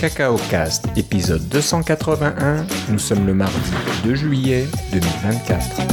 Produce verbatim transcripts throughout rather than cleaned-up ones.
CacaoCast, épisode deux cent quatre-vingt-un. Nous sommes le mardi deux juillet deux mille vingt-quatre.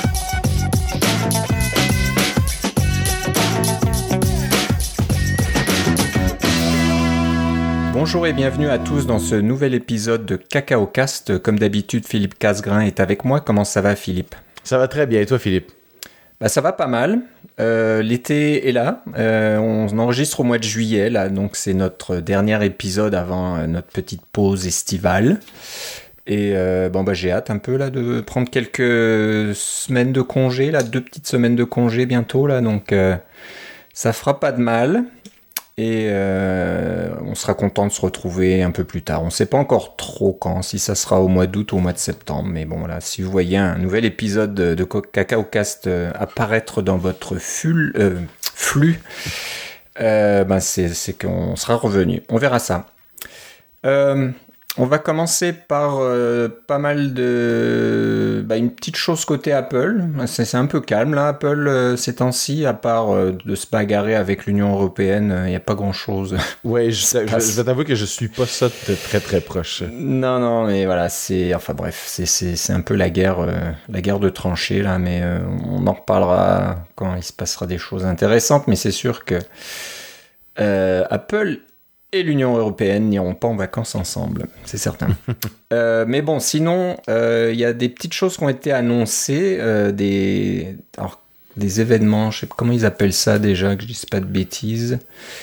Bonjour et bienvenue à tous dans ce nouvel épisode de CacaoCast. Comme d'habitude, Philippe Casgrain est avec moi. Comment ça va, Philippe ? Ça va très bien. Et toi, Philippe ? Bah, ça va pas mal. Euh, l'été est là. Euh, on enregistre au mois de juillet, là, donc c'est notre dernier épisode avant euh, notre petite pause estivale. Et euh, bon, bah, j'ai hâte un peu là de prendre quelques semaines de congé, là, deux petites semaines de congé bientôt, là, donc euh, ça fera pas de mal. Et euh, on sera content de se retrouver un peu plus tard. On ne sait pas encore trop quand, si ça sera au mois d'août ou au mois de septembre. Mais bon, là, si vous voyez un nouvel épisode de, de CacaoCast euh, apparaître dans votre ful, euh, flux, euh, ben c'est, c'est qu'on sera revenu. On verra ça. Euh, on va commencer par euh, pas mal de... Bah, une petite chose côté Apple. C'est, c'est un peu calme, là, Apple, euh, ces temps-ci, à part euh, de se bagarrer avec l'Union européenne. Il euh, n'y a pas grand-chose. Ouais, je, je, je vais t'avouer que je suis pas ça de très, très proche. Non, non, mais voilà, c'est... Enfin, bref, c'est, c'est, c'est un peu la guerre, euh, la guerre de tranchées, là, mais euh, on en reparlera quand il se passera des choses intéressantes. Mais c'est sûr que euh, Apple... et l'Union européenne n'iront pas en vacances ensemble, c'est certain. euh, mais bon, sinon, il euh, y a des petites choses qui ont été annoncées, euh, des, alors, des événements, je sais pas comment ils appellent ça déjà, que je dise pas de bêtises.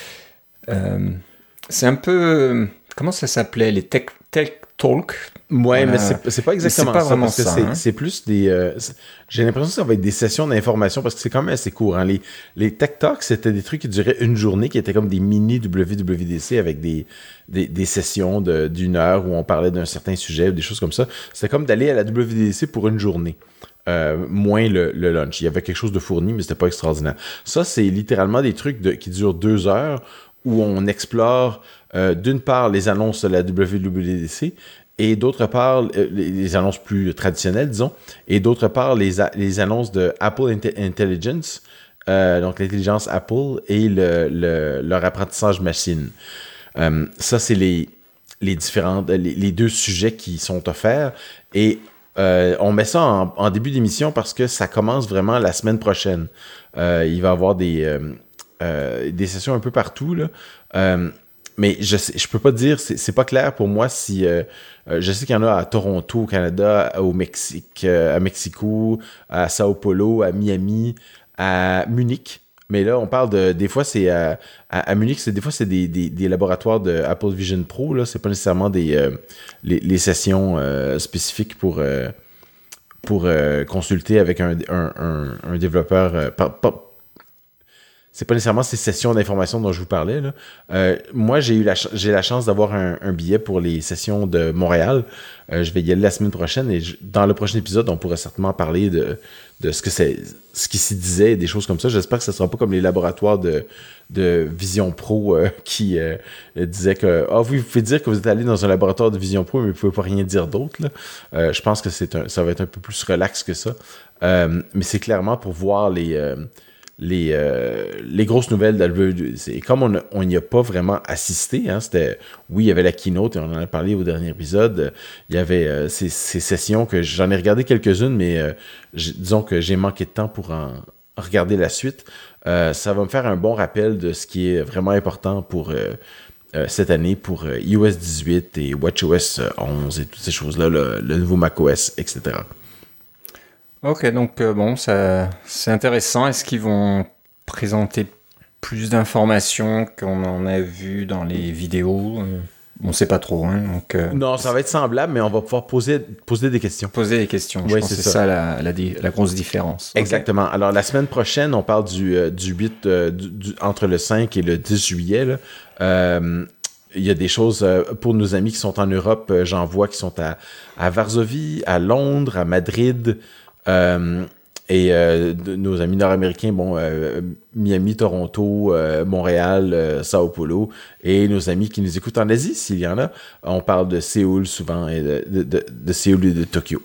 Euh, c'est un peu... Comment ça s'appelait ? Les Tech, tech Talk. Ouais, voilà. mais c'est, c'est pas exactement c'est pas ça, vraiment parce que ça, c'est, hein. c'est plus des... Euh, c'est, j'ai l'impression que ça va être des sessions d'information, parce que c'est quand même assez court. Hein. Les, les Tech Talks, c'était des trucs qui duraient une journée, qui étaient comme des mini W W D C avec des, des, des sessions de, d'une heure où on parlait d'un certain sujet, ou des choses comme ça. C'était comme d'aller à la W W D C pour une journée. Euh, moins le, le lunch. Il y avait quelque chose de fourni, mais c'était pas extraordinaire. Ça, c'est littéralement des trucs de, qui durent deux heures, où on explore, euh, d'une part, les annonces de la W W D C, et d'autre part, euh, les, les annonces plus traditionnelles, disons, et d'autre part, les, a- les annonces de Apple Inte- Intelligence, euh, donc l'intelligence Apple, et le, le, leur apprentissage machine. Euh, ça, c'est les, les différents, les, les deux sujets qui sont offerts, et euh, on met ça en, en début d'émission parce que ça commence vraiment la semaine prochaine. Euh, il va y avoir des, euh, euh, des sessions un peu partout, là. Euh, mais je sais, je peux pas te dire, c'est, c'est pas clair pour moi si... Euh, euh, je sais qu'il y en a à Toronto, au Canada, au Mexique, euh, à Mexico, à Sao Paulo, à Miami, à Munich. Mais là, on parle de... Des fois, c'est... À, à, à Munich, c'est, des fois, c'est des, des, des laboratoires de Apple Vision Pro, là. C'est pas nécessairement des... Euh, les, les sessions euh, spécifiques pour... Euh, pour euh, consulter avec un, un, un, un développeur... Euh, pas, pas, c'est pas nécessairement ces sessions d'information dont je vous parlais, là. Euh, moi, j'ai eu la ch- j'ai la chance d'avoir un, un billet pour les sessions de Montréal. Euh, je vais y aller la semaine prochaine et je, dans le prochain épisode, on pourrait certainement parler de, de ce que c'est, ce qui s'y disait et des choses comme ça. J'espère que ce sera pas comme les laboratoires de, de Vision Pro euh, qui euh, disaient que ah, vous, vous pouvez dire que vous êtes allé dans un laboratoire de Vision Pro, mais vous pouvez pas rien dire d'autre, là. Euh, je pense que c'est un, ça va être un peu plus relax que ça. Euh, mais c'est clairement pour voir les... Euh, Les, euh, les grosses nouvelles d'Albert. Et comme on on n'y a pas vraiment assisté, hein, c'était, oui, il y avait la keynote, et on en a parlé au dernier épisode, il y avait euh, ces, ces sessions que j'en ai regardé quelques-unes, mais euh, disons que j'ai manqué de temps pour en regarder la suite. Euh, ça va me faire un bon rappel de ce qui est vraiment important pour euh, euh, cette année, pour euh, i O S dix-huit et WatchOS onze et toutes ces choses-là, le, le nouveau macOS, et cetera. Ok, donc euh, bon, ça, c'est intéressant. Est-ce qu'ils vont présenter plus d'informations qu'on en a vu dans les vidéos ? On ne sait pas trop. Hein, donc, euh, non, ça va être semblable, mais on va pouvoir poser, poser des questions. Poser des questions. Oui, je pense c'est que c'est ça, ça la, la, la grosse différence. Exactement. Okay. Alors, la semaine prochaine, on parle du, euh, du huit, euh, du, du, entre le cinq et le dix juillet, là. Euh, il y a des choses euh, pour nos amis qui sont en Europe. Euh, j'en vois qui sont à, à Varsovie, à Londres, à Madrid. Euh, et euh, de, nos amis nord-américains, bon, euh, Miami, Toronto, euh, Montréal, euh, Sao Paulo, et nos amis qui nous écoutent en Asie, s'il y en a, on parle de Séoul souvent, et de, de, de, de Séoul et de Tokyo.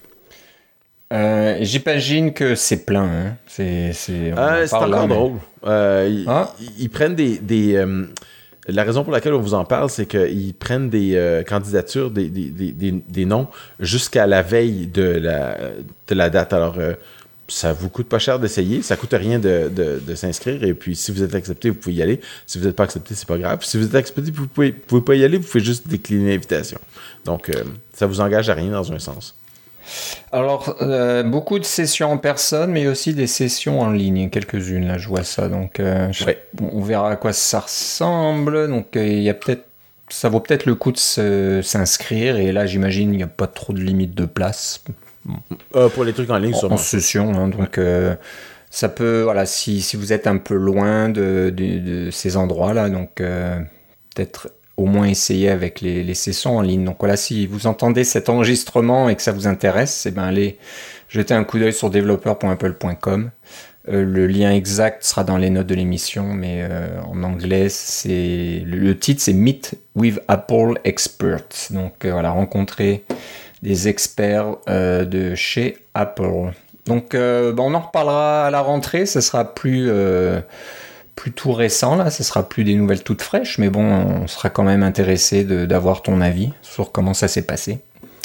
Euh, j'imagine que c'est plein. Hein. C'est, c'est, euh, c'est encore là, drôle. Mais... Euh, ils, ah. ils, ils prennent des... des euh, la raison pour laquelle on vous en parle, c'est qu'ils prennent des euh, candidatures, des, des, des, des, des noms jusqu'à la veille de la, de la date. Alors, euh, ça vous coûte pas cher d'essayer, ça coûte rien de, de, de s'inscrire, et puis si vous êtes accepté, vous pouvez y aller. Si vous n'êtes pas accepté, c'est pas grave. Si vous êtes accepté, vous pouvez, vous pouvez pas y aller, vous pouvez juste décliner l'invitation. Donc, euh, ça vous engage à rien dans un sens. Alors, euh, beaucoup de sessions en personne, mais aussi des sessions en ligne, quelques-unes, là, je vois ça. Donc, euh, je, Ouais. on verra à quoi ça ressemble. Donc, euh, il y a peut-être, ça vaut peut-être le coup de se, s'inscrire. Et là, j'imagine, il n'y a pas trop de limite de place. Euh, pour les trucs en ligne, En, sûrement. en session, hein, donc euh, ça peut, voilà, si, si vous êtes un peu loin de, de, de ces endroits-là, donc euh, peut-être au moins essayer avec les, les sessions en ligne. Donc voilà, si vous entendez cet enregistrement et que ça vous intéresse, eh ben allez jeter un coup d'œil sur developer point apple point com. Euh, le lien exact sera dans les notes de l'émission, mais euh, en anglais, c'est le, le titre, c'est Meet with Apple Experts. Donc euh, voilà, rencontrer des experts euh, de chez Apple. Donc euh, bon, on en reparlera à la rentrée, ce sera plus, euh, plus tout récent, là, ce sera plus des nouvelles toutes fraîches, mais bon, on sera quand même intéressé de, d'avoir ton avis sur comment ça s'est passé.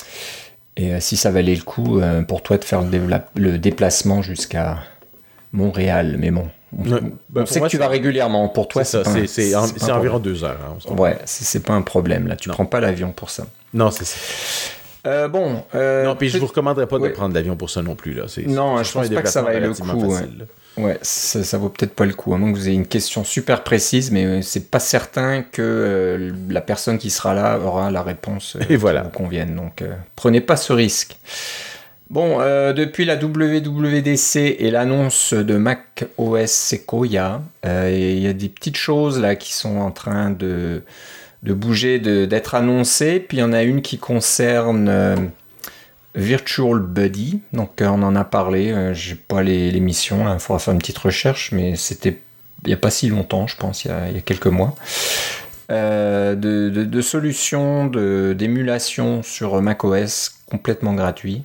Et euh, si ça valait le coup euh, pour toi de faire le, dévla- le déplacement jusqu'à Montréal, mais bon, on, Ouais, on ben, sait moi, que tu vas régulièrement, pour toi c'est c'est, ça, pas un- c'est, c'est, en- c'est c'est pas un environ problème. deux heures. Hein, on se comprend. Ouais, c'est, c'est pas un problème, là, tu Non. prends pas l'avion pour ça. Non, c'est ça. Euh, bon, euh, non, puis je vous recommanderais pas ouais. de prendre l'avion pour ça non plus. Là. C'est, Non, c'est, je ce sont pense des pas que ça vaille le déplacements coup. relativement Ouais, faciles, là. ouais ça, ça vaut peut-être pas le coup, à moins que vous ayez une question super précise, mais euh, c'est pas certain que euh, la personne qui sera là aura la réponse euh, Et voilà. qui vous convienne. Donc, euh, prenez pas ce risque. Bon, euh, depuis la W W D C et l'annonce de macOS Sequoia, euh, il y a des petites choses là qui sont en train de, de bouger, de, d'être annoncées. Puis il y en a une qui concerne euh, Virtual Buddy. Donc euh, on en a parlé. Euh, j'ai pas les, l'émission, il faudra faire une petite recherche, mais c'était il n'y a pas si longtemps, je pense, il y a, il y a quelques mois. Euh, de, de, de solutions de, d'émulation sur macOS complètement gratuit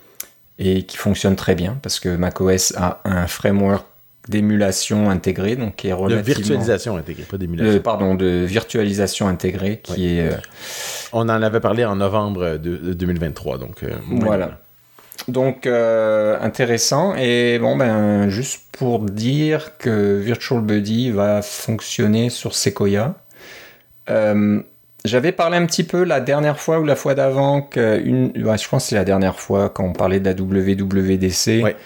et qui fonctionne très bien parce que macOS a un framework d'émulation intégré, donc qui est De relativement... virtualisation intégrée, pas d'émulation. De, pardon, de virtualisation intégrée qui Ouais. est... Euh, On en avait parlé en novembre de, de deux mille vingt-trois, donc... euh, voilà. ouais. Donc, euh, intéressant. Et bon, ben, juste pour dire que Virtual Buddy va fonctionner sur Sequoia. Euh, J'avais parlé un petit peu la dernière fois ou la fois d'avant, que une, ouais, je pense que c'est la dernière fois quand on parlait de la W W D C, Ouais.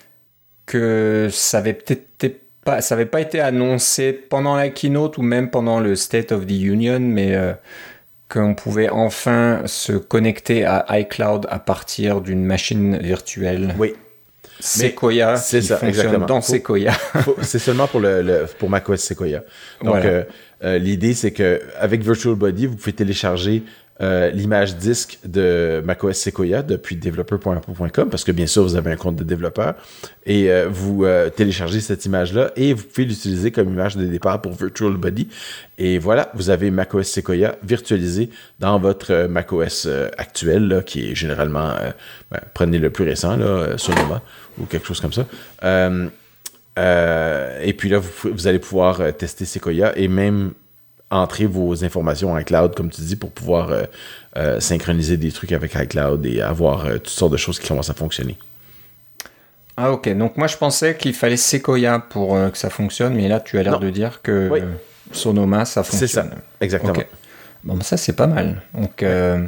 que ça avait peut-être pas, ça avait pas été annoncé pendant la keynote ou même pendant le State of the Union, mais euh, qu'on pouvait enfin se connecter à iCloud à partir d'une machine virtuelle. Oui. Sequoia, c'est qui ça, fonctionne exactement. dans Faut- Sequoia. Faut- c'est seulement pour, le, le- pour macOS Sequoia. Donc, Voilà. euh, euh, l'idée, c'est qu'avec Virtual Buddy, vous pouvez télécharger euh, l'image disque de macOS Sequoia depuis developer point apple point com, parce que bien sûr, vous avez un compte de développeur, et euh, vous euh, téléchargez cette image-là, et vous pouvez l'utiliser comme image de départ pour Virtual Buddy. Et voilà, vous avez macOS Sequoia virtualisé dans votre euh, macOS euh, actuel, là, qui est généralement, euh, ben, prenez le plus récent, là, euh, Sonoma, ou quelque chose comme ça. Euh, euh, et puis là, vous, vous allez pouvoir euh, tester Sequoia et même entrer vos informations en iCloud, comme tu dis, pour pouvoir euh, euh, synchroniser des trucs avec iCloud et avoir euh, toutes sortes de choses qui commencent à fonctionner. Ah ok, donc moi je pensais qu'il fallait Sequoia pour euh, que ça fonctionne, mais là tu as l'air Non. de dire que Oui. euh, Sonoma ça fonctionne. C'est ça, exactement. Ok. Bon, ça c'est pas mal. Donc euh,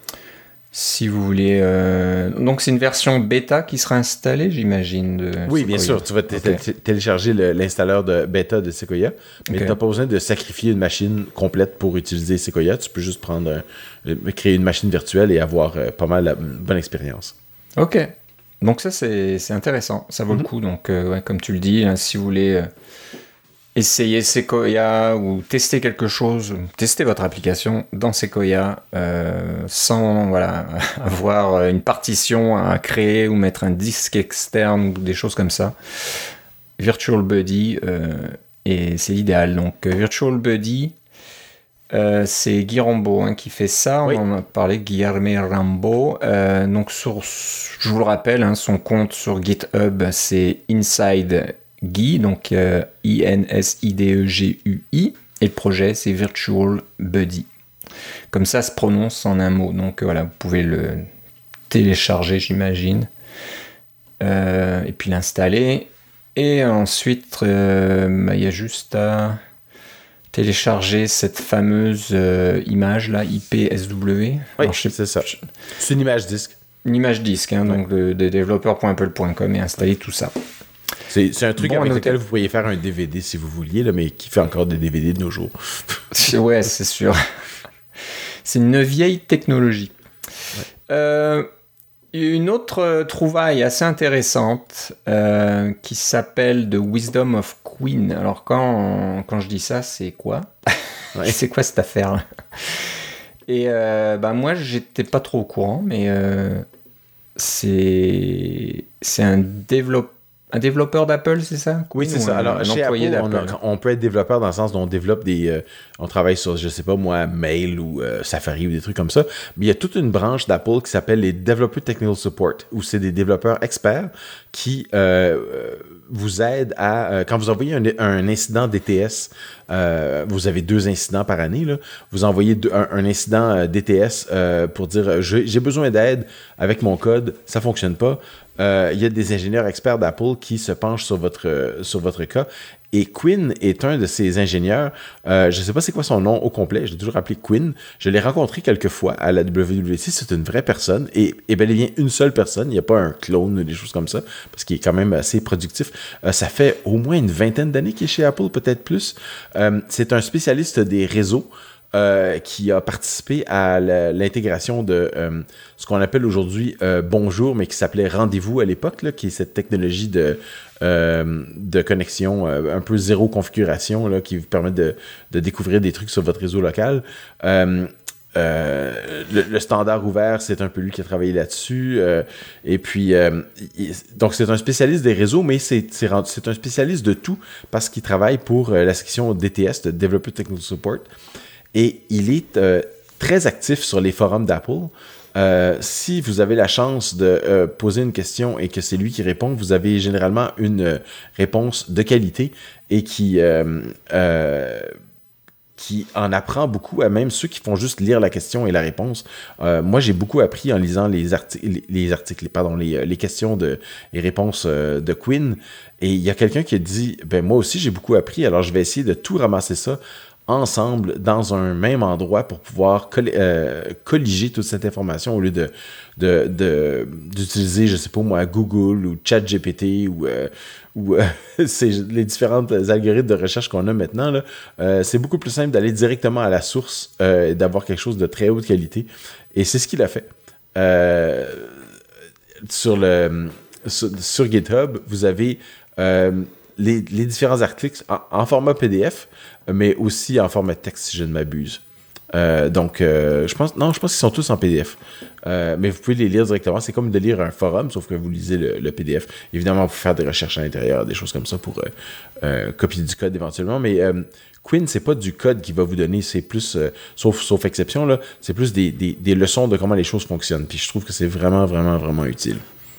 si vous voulez... euh, Donc c'est une version bêta qui sera installée, j'imagine, de Oui, bien Sequoia. sûr, tu vas t- Ok. t- télécharger le- l'installeur de bêta de Sequoia, mais Ok. tu n'as pas besoin de sacrifier une machine complète pour utiliser Sequoia. Tu peux juste prendre un- euh, créer une machine virtuelle et avoir euh, pas mal la une bonne expérience. Ok. Donc ça c'est c'est intéressant, ça vaut Mhm. le coup. Donc euh, ouais, comme tu le dis, hein, si vous voulez euh, essayer Sequoia ou tester quelque chose, tester votre application dans Sequoia euh, sans voilà avoir une partition à créer ou mettre un disque externe ou des choses comme ça. Virtual Buddy euh, et c'est l'idéal. Donc euh, Virtual Buddy, euh, c'est Guy Rambo hein, qui fait ça. Oui. On en a parlé, Guillermo Rambo. Euh, donc sur, je vous le rappelle, hein, son compte sur GitHub, c'est Inside Guy, donc euh, I N S I D E G U I. Et le projet, c'est Virtual Buddy. Comme ça se prononce en un mot. Donc voilà, vous pouvez le télécharger, j'imagine. Euh, et puis l'installer. Et ensuite, euh, bah, y a juste à télécharger cette fameuse euh, image là, I P S W. Oui, Alors, je sais, c'est ça. C'est une image disque. Une image disque, hein, ouais. Donc de, de développeur point apple point com et installer tout ça. C'est, c'est un truc bon, avec lequel vous pourriez faire un D V D si vous vouliez, là, mais qui fait encore des D V D de nos jours. Ouais, c'est sûr. C'est une vieille technologie. Ouais. Euh, une autre trouvaille assez intéressante euh, qui s'appelle The Wisdom of Queen. Alors quand, quand je dis ça, c'est quoi ? Ouais. C'est quoi cette affaire ? Et euh, bah moi, j'étais pas trop au courant, mais euh, c'est, c'est un développeur. Un développeur d'Apple, c'est ça? Oui, c'est ça. Alors, chez Apple, on, a, on peut être développeur dans le sens dont on développe des... Euh, on travaille sur, je sais pas moi, Mail ou euh, Safari ou des trucs comme ça. Mais il y a toute une branche d'Apple qui s'appelle les Developer Technical Support, où c'est des développeurs experts qui euh, vous aident à... Euh, quand vous envoyez un, un incident D T S, euh, vous avez deux incidents par année, là, vous envoyez deux, un, un incident D T S euh, pour dire j'ai, j'ai besoin d'aide avec mon code, ça fonctionne pas. Euh, il y a des ingénieurs experts d'Apple qui se penchent sur votre, euh, sur votre cas. Et Quinn est un de ces ingénieurs. Euh, je ne sais pas c'est quoi son nom au complet. Je l'ai toujours appelé Quinn. Je l'ai rencontré quelques fois à la W W D C. C'est une vraie personne. Et, et bel et bien une seule personne. Il n'y a pas un clone ou des choses comme ça. Parce qu'il est quand même assez productif. Euh, ça fait au moins une vingtaine d'années qu'il est chez Apple, peut-être plus. Euh, c'est un spécialiste des réseaux. Euh, qui a participé à la, l'intégration de euh, ce qu'on appelle aujourd'hui euh, Bonjour, mais qui s'appelait Rendez-vous à l'époque, là, qui est cette technologie de, euh, de connexion euh, un peu zéro configuration, là, qui vous permet de, de découvrir des trucs sur votre réseau local. Euh, Euh, le, le standard ouvert, c'est un peu lui qui a travaillé là-dessus. Euh, et puis, euh, il, donc c'est un spécialiste des réseaux, mais c'est, c'est, c'est un spécialiste de tout parce qu'il travaille pour euh, la section D T S, de Developer Technical Support. Et il est euh, très actif sur les forums d'Apple. Euh, si vous avez la chance de euh, poser une question et que c'est lui qui répond, vous avez généralement une euh, réponse de qualité et qui, euh, euh, qui en apprend beaucoup à même ceux qui font juste lire la question et la réponse. Euh, moi, j'ai beaucoup appris en lisant les, arti- les articles, pardon, les, les questions de, et réponses euh, de Quinn. Et il y a quelqu'un qui a dit, ben moi aussi j'ai beaucoup appris, alors je vais essayer de tout ramasser ça ensemble dans un même endroit pour pouvoir coll- euh, colliger toute cette information au lieu de, de, de d'utiliser, je sais pas moi, Google ou ChatGPT ou, euh, ou euh, c'est les différents algorithmes de recherche qu'on a maintenant. Là. Euh, c'est beaucoup plus simple d'aller directement à la source euh, et d'avoir quelque chose de très haute qualité. Et c'est ce qu'il a fait. Euh, sur, le, sur, sur GitHub, vous avez euh, les, les différents articles en, en format P D F, mais aussi en format texte, si je ne m'abuse. Euh, donc, euh, je pense, non, je pense qu'ils sont tous en P D F. Euh, mais vous pouvez les lire directement. C'est comme de lire un forum, sauf que vous lisez le, le P D F. Évidemment, vous pouvez faire des recherches à l'intérieur, des choses comme ça pour euh, euh, copier du code éventuellement. Mais euh, Quinn, c'est pas du code qui va vous donner, c'est plus, euh, sauf, sauf exception, là, c'est plus des, des, des leçons de comment les choses fonctionnent. Puis je trouve que c'est vraiment, vraiment, vraiment utile.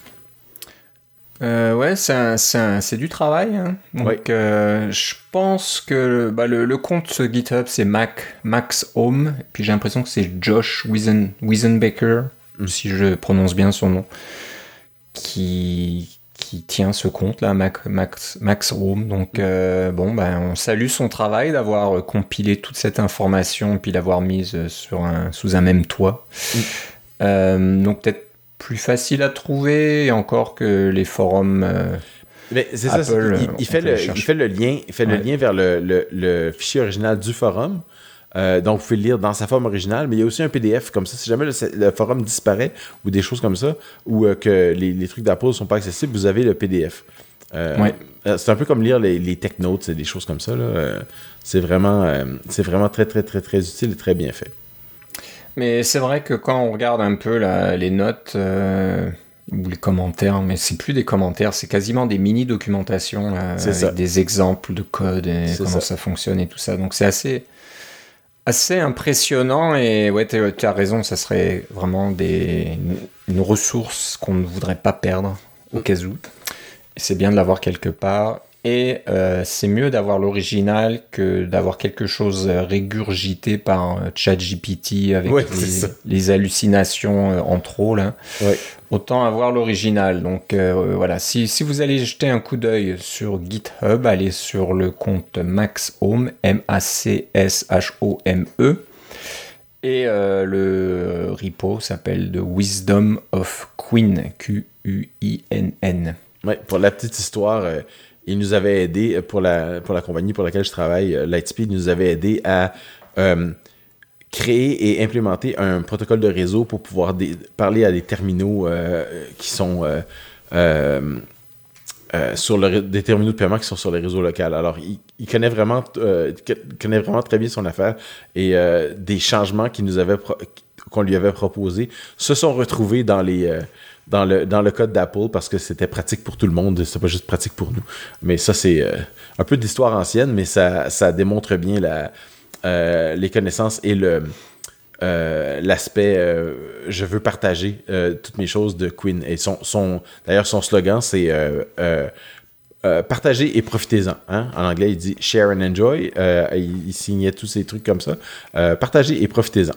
Euh, ouais, c'est, un, c'est, un, c'est du travail. Hein. Donc, oui. euh, je pense que bah, le, le compte GitHub, c'est Mac, Max Home. Et puis j'ai l'impression que c'est Josh Wiesen, Wiesenbecker, mm. si je prononce bien son nom, qui, qui tient ce compte-là, Mac, Max, Max Home. Donc, euh, bon, bah, on salue son travail d'avoir compilé toute cette information et puis l'avoir mise sur un, sous un même toit. Mm. Euh, donc, peut-être plus facile à trouver encore que les forums euh, mais c'est Apple, ça, c'est, il, il, fait le, il fait le lien, il fait ouais. le lien vers le, le, le fichier original du forum. Euh, donc, vous pouvez le lire dans sa forme originale, mais il y a aussi un P D F comme ça. Si jamais le, le forum disparaît ou des choses comme ça, ou euh, que les, les trucs d'Apple ne sont pas accessibles, vous avez le P D F. Euh, ouais. C'est un peu comme lire les, les tech notes, des choses comme ça. Là. Euh, c'est, vraiment, euh, c'est vraiment très, très, très, très utile et très bien fait. Mais c'est vrai que quand on regarde un peu la, les notes euh, ou les commentaires, mais c'est plus des commentaires, c'est quasiment des mini-documentations là, avec ça. Des exemples de code et c'est comment ça. ça fonctionne et tout ça. Donc c'est assez, assez impressionnant et ouais, tu as raison, ça serait vraiment des, une ressource qu'on ne voudrait pas perdre au cas où. Et c'est bien de l'avoir quelque part. Et euh, c'est mieux d'avoir l'original que d'avoir quelque chose régurgité par euh, ChatGPT avec ouais, les, les hallucinations euh, en trop, là. Ouais. Autant avoir l'original. Donc euh, voilà, si, si vous allez jeter un coup d'œil sur GitHub, allez sur le compte MacsHome, M A C S H O M E. Et euh, le repo s'appelle The Wisdom of Quinn, Q U I N N. Ouais, pour la petite histoire, euh, il nous avait aidé, pour la, pour la compagnie pour laquelle je travaille, euh, Lightspeed nous avait aidé à euh, créer et implémenter un protocole de réseau pour pouvoir des, parler à des terminaux euh, qui sont euh, euh, euh, sur le, des terminaux de paiement qui sont sur les réseaux locaux. Alors, il, il connaît vraiment, euh, il connaît vraiment très bien son affaire et euh, des changements qu'il nous avait pro- qu'on lui avait proposés se sont retrouvés dans les euh, dans le dans le code d'Apple parce que c'était pratique pour tout le monde, c'était pas juste pratique pour nous. Mais ça, c'est euh, un peu de l'histoire ancienne, mais ça ça démontre bien la euh, les connaissances et le Euh, l'aspect euh, je veux partager euh, toutes mes choses de Quinn. Et son, son, d'ailleurs, son slogan, c'est euh, euh, euh, partagez et profitez-en. Hein? En anglais, il dit share and enjoy. Euh, il, il signait tous ces trucs comme ça. Euh, partagez et profitez-en.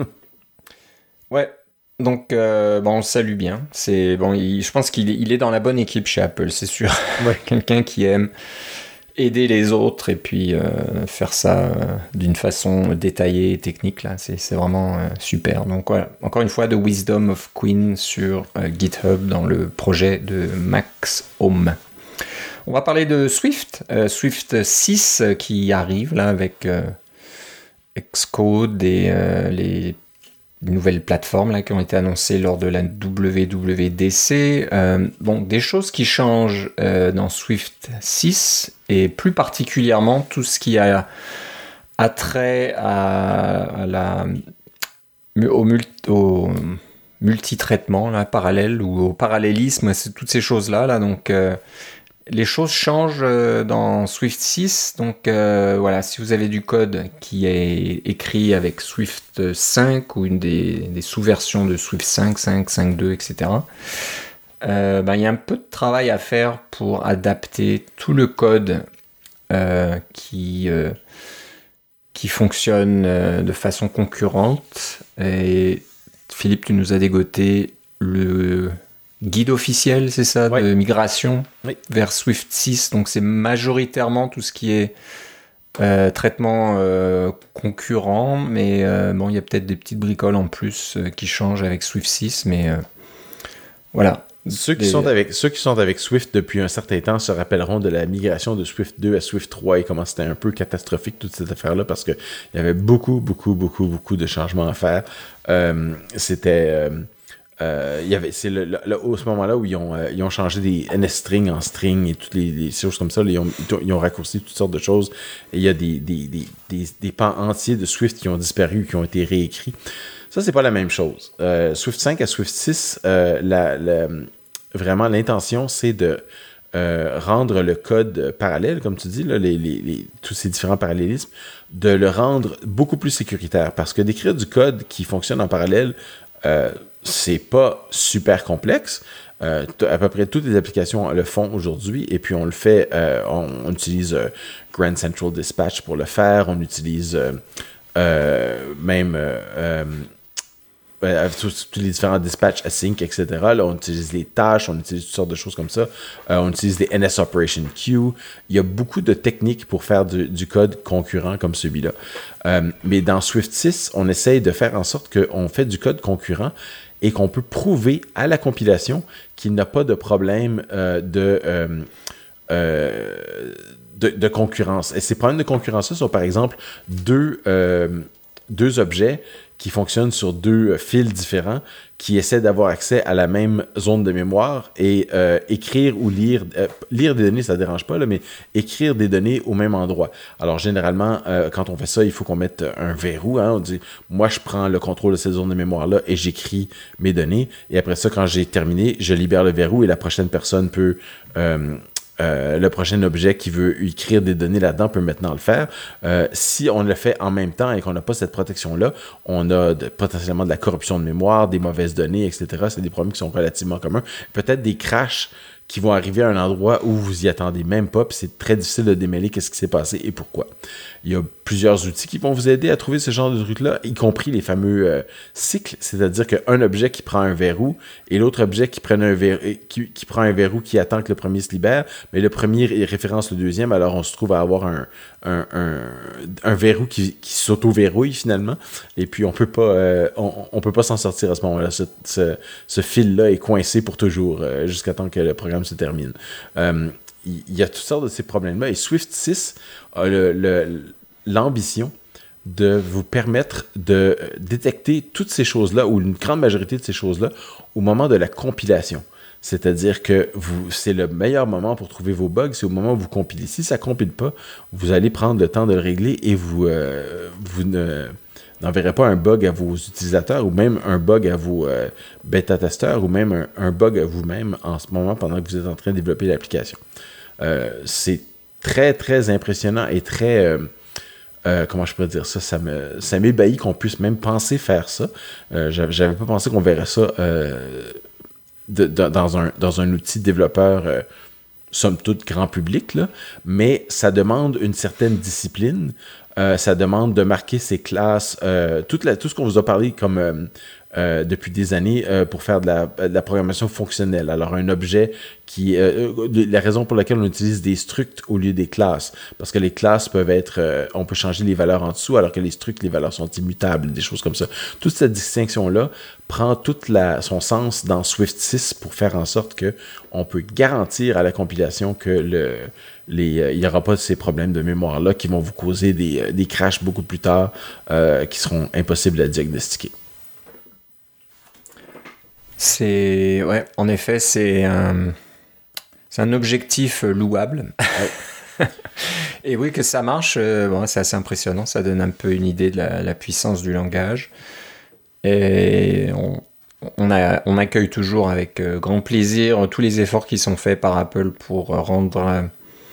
Ouais. Donc, euh, bon, on le salue bien. C'est, bon, il, je pense qu'il est, il est dans la bonne équipe chez Apple, c'est sûr. Ouais. Quelqu'un qui aime aider les autres et puis euh, faire ça euh, d'une façon détaillée et technique, là, c'est, c'est vraiment euh, super. Donc voilà, encore une fois, The Wisdom of Quinn sur euh, GitHub dans le projet de MacsHome. On va parler de Swift, euh, Swift six euh, qui arrive là avec euh, Xcode et euh, les nouvelles plateformes là, qui ont été annoncées lors de la W W D C. Euh, bon, des choses qui changent euh, dans Swift six, et plus particulièrement tout ce qui a, a trait à, à la, au, multi, au multitraitement là, parallèle ou au parallélisme, c'est toutes ces choses-là. Là, donc, euh, les choses changent dans Swift six, donc euh, voilà, si vous avez du code qui est écrit avec Swift cinq ou une des, des sous-versions de Swift cinq, cinq, cinq point deux, et cetera, euh, ben, y a un peu de travail à faire pour adapter tout le code euh, qui, euh, qui fonctionne euh, de façon concurrente. Et Philippe, tu nous as dégoté le guide officiel, c'est ça, ouais. de migration oui. vers Swift six. Donc c'est majoritairement tout ce qui est euh, traitement euh, concurrent, mais euh, bon, il y a peut-être des petites bricoles en plus euh, qui changent avec Swift six, mais euh, voilà. Ceux qui, des... sont avec, ceux qui sont avec Swift depuis un certain temps se rappelleront de la migration de Swift deux à Swift trois et comment c'était un peu catastrophique toute cette affaire-là parce qu'il y avait beaucoup, beaucoup, beaucoup, beaucoup de changements à faire. Euh, c'était... Euh, Euh, il y avait, c'est le, le, le, au ce moment-là où ils ont, euh, ils ont changé des N S string en string et toutes les, les choses comme ça. Là, ils, ont, ils ont raccourci toutes sortes de choses. Et il y a des, des, des, des, des pans entiers de Swift qui ont disparu, qui ont été réécrits. Ça, c'est pas la même chose. Euh, Swift cinq à Swift six, euh, la, la, vraiment, l'intention, c'est de euh, rendre le code parallèle, comme tu dis, là, les, les, les, tous ces différents parallélismes, de le rendre beaucoup plus sécuritaire. Parce que d'écrire du code qui fonctionne en parallèle, euh, c'est pas super complexe. Euh, à peu près toutes les applications le font aujourd'hui et puis on le fait, euh, on, on utilise euh, Grand Central Dispatch pour le faire, on utilise euh, euh, même euh, euh, tous, tous les différents dispatchs async, et cetera. Là, on utilise les tâches, on utilise toutes sortes de choses comme ça. Euh, on utilise des N S Operation Queue. Il y a beaucoup de techniques pour faire du, du code concurrent comme celui-là. Euh, mais dans Swift six, on essaye de faire en sorte qu'on fait du code concurrent et qu'on peut prouver à la compilation qu'il n'a pas de problème euh, de, euh, euh, de, de concurrence. Et ces problèmes de concurrence-là sont, par exemple, deux, euh, deux objets qui fonctionnent sur deux fils différents, qui essaient d'avoir accès à la même zone de mémoire et euh, écrire ou lire, euh, lire des données, ça ne dérange pas, là, mais écrire des données au même endroit. Alors, généralement, euh, quand on fait ça, il faut qu'on mette un verrou. Hein, on dit, moi, je prends le contrôle de cette zone de mémoire-là et j'écris mes données. Et après ça, quand j'ai terminé, je libère le verrou et la prochaine personne peut... Euh, Euh, le prochain objet qui veut écrire des données là-dedans peut maintenant le faire. Euh, si on le fait en même temps et qu'on n'a pas cette protection-là, on a de, potentiellement de la corruption de mémoire, des mauvaises données, et cetera. C'est des problèmes qui sont relativement communs. Peut-être des crashs qui vont arriver à un endroit où vous y attendez même pas, puis c'est très difficile de démêler qu'est-ce qui s'est passé et pourquoi. Il y a plusieurs outils qui vont vous aider à trouver ce genre de trucs-là, y compris les fameux euh, cycles, c'est-à-dire qu'un objet qui prend un verrou et l'autre objet qui prend un verrou, qui, qui prend un verrou qui attend que le premier se libère, mais le premier référence le deuxième, alors on se trouve à avoir un, un, un, un verrou qui, qui s'auto-verrouille finalement, et puis on peut pas, euh, on, on peut pas s'en sortir à ce moment-là. Ce, ce, ce fil-là est coincé pour toujours euh, jusqu'à temps que le programme se termine. Euh, il y a toutes sortes de ces problèmes-là. Et Swift six a le, le, l'ambition de vous permettre de détecter toutes ces choses-là, ou une grande majorité de ces choses-là, au moment de la compilation. C'est-à-dire que vous, c'est le meilleur moment pour trouver vos bugs, c'est au moment où vous compilez. Si ça ne compile pas, vous allez prendre le temps de le régler et vous, euh, vous ne, n'enverrez pas un bug à vos utilisateurs ou même un bug à vos euh, bêta-testeurs ou même un, un bug à vous-même en ce moment pendant que vous êtes en train de développer l'application. Euh, c'est très, très impressionnant et très... Euh, euh, comment je pourrais dire ça? Ça, me, ça m'ébahit qu'on puisse même penser faire ça. Euh, j'avais, j'avais pas pensé qu'on verrait ça euh, de, de, dans, un, dans un outil développeur euh, somme toute grand public, là, mais ça demande une certaine discipline. Euh, ça demande de marquer ses classes, euh, toute la, tout ce qu'on vous a parlé comme... Euh, Euh, depuis des années euh, pour faire de la, de la programmation fonctionnelle. Alors, un objet qui... Euh, la raison pour laquelle on utilise des structs au lieu des classes, parce que les classes peuvent être... Euh, on peut changer les valeurs en dessous, alors que les structs, les valeurs sont immutables, des choses comme ça. Toute cette distinction-là prend toute la, son sens dans Swift six pour faire en sorte que on peut garantir à la compilation que le... Les, euh, il n'y aura pas ces problèmes de mémoire-là qui vont vous causer des, des crashs beaucoup plus tard euh, qui seront impossibles à diagnostiquer. C'est, ouais, en effet, c'est un, c'est un objectif louable. Ouais. Et oui, que ça marche, euh, bon, c'est assez impressionnant. Ça donne un peu une idée de la, la puissance du langage. Et on, on, a, on accueille toujours avec euh, grand plaisir tous les efforts qui sont faits par Apple pour rendre, euh,